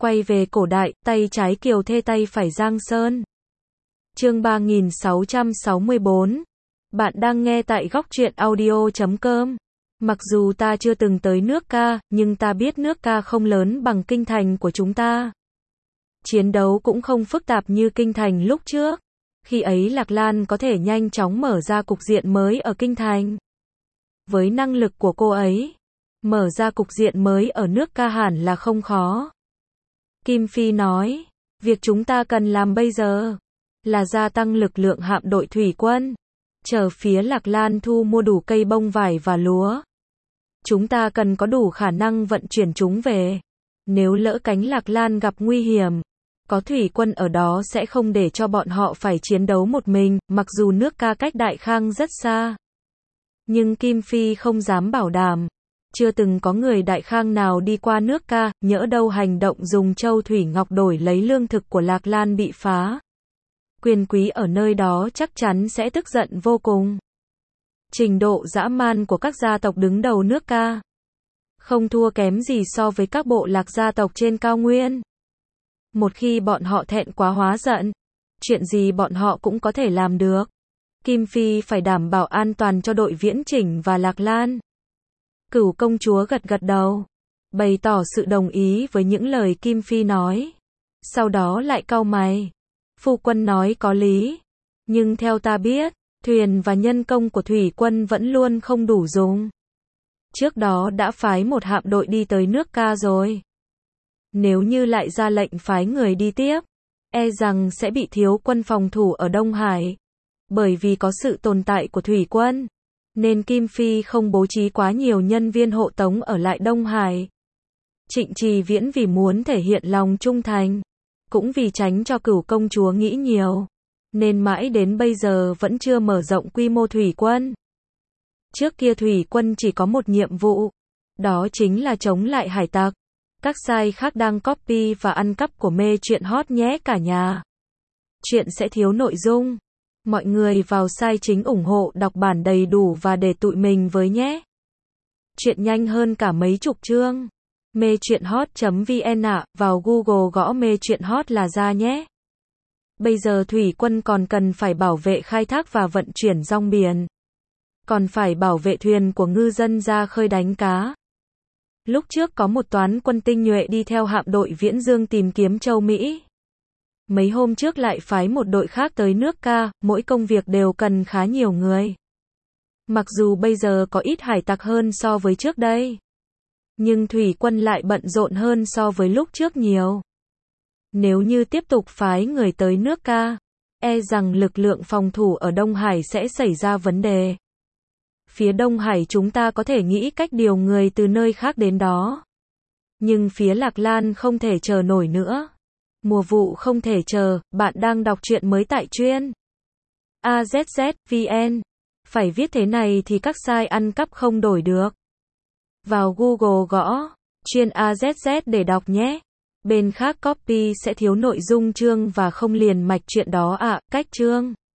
Quay về cổ đại, tay trái Kiều Thê tay phải Giang Sơn. Chương 3664. Bạn đang nghe tại góc truyện audio.com. Mặc dù ta chưa từng tới nước Ca, nhưng ta biết nước Ca không lớn bằng kinh thành của chúng ta. Chiến đấu cũng không phức tạp như kinh thành lúc trước. Khi ấy Lạc Lan có thể nhanh chóng mở ra cục diện mới ở kinh thành. Với năng lực của cô ấy, mở ra cục diện mới ở nước Ca hẳn là không khó. Kim Phi nói, việc chúng ta cần làm bây giờ là gia tăng lực lượng hạm đội thủy quân, chờ phía Lạc Lan thu mua đủ cây bông vải và lúa. Chúng ta cần có đủ khả năng vận chuyển chúng về. Nếu lỡ cánh Lạc Lan gặp nguy hiểm, có thủy quân ở đó sẽ không để cho bọn họ phải chiến đấu một mình, mặc dù nước Ca cách Đại Khang rất xa. Nhưng Kim Phi không dám bảo đảm. Chưa từng có người Đại Khang nào đi qua nước Ca, nhỡ đâu hành động dùng châu thủy ngọc đổi lấy lương thực của Lạc Lan bị phá. Quyền quý ở nơi đó chắc chắn sẽ tức giận vô cùng. Trình độ dã man của các gia tộc đứng đầu nước Ca không thua kém gì so với các bộ lạc gia tộc trên cao nguyên. Một khi bọn họ thẹn quá hóa giận, chuyện gì bọn họ cũng có thể làm được. Kim Phi phải đảm bảo an toàn cho đội Viễn Chỉnh và Lạc Lan. Cửu công chúa gật gật đầu, bày tỏ sự đồng ý với những lời Kim Phi nói. Sau đó lại cau mày. Phu quân nói có lý, nhưng theo ta biết, thuyền và nhân công của thủy quân vẫn luôn không đủ dùng. Trước đó đã phái một hạm đội đi tới nước Ca rồi. Nếu như lại ra lệnh phái người đi tiếp, e rằng sẽ bị thiếu quân phòng thủ ở Đông Hải. Bởi vì có sự tồn tại của thủy quân, nên Kim Phi không bố trí quá nhiều nhân viên hộ tống ở lại Đông Hải. Trịnh Trì Viễn vì muốn thể hiện lòng trung thành, cũng vì tránh cho cửu công chúa nghĩ nhiều, nên mãi đến bây giờ vẫn chưa mở rộng quy mô thủy quân. Trước kia thủy quân chỉ có một nhiệm vụ, đó chính là chống lại hải tặc. Các site khác đang copy và ăn cắp của mê truyện hot nhé cả nhà. Chuyện sẽ thiếu nội dung. Mọi người vào site chính ủng hộ đọc bản đầy đủ và để tụi mình với nhé. Chuyện nhanh hơn cả mấy chục chương. Mê truyện hot.vn ạ, vào Google gõ mê truyện hot là ra nhé. Bây giờ thủy quân còn cần phải bảo vệ khai thác và vận chuyển rong biển. Còn phải bảo vệ thuyền của ngư dân ra khơi đánh cá. Lúc trước có một toán quân tinh nhuệ đi theo hạm đội Viễn Dương tìm kiếm châu Mỹ. Mấy hôm trước lại phái một đội khác tới nước Ca, mỗi công việc đều cần khá nhiều người. Mặc dù bây giờ có ít hải tặc hơn so với trước đây, nhưng thủy quân lại bận rộn hơn so với lúc trước nhiều. Nếu như tiếp tục phái người tới nước Ca, e rằng lực lượng phòng thủ ở Đông Hải sẽ xảy ra vấn đề. Phía Đông Hải chúng ta có thể nghĩ cách điều người từ nơi khác đến đó. Nhưng phía Lạc Lan không thể chờ nổi nữa. Mùa vụ không thể chờ, bạn đang đọc truyện mới tại chuyên AZZ.vn. Phải viết thế này thì các site ăn cắp không đổi được. Vào Google gõ chuyên AZZ để đọc nhé. Bên khác copy sẽ thiếu nội dung chương và không liền mạch chuyện đó ạ. Cách chương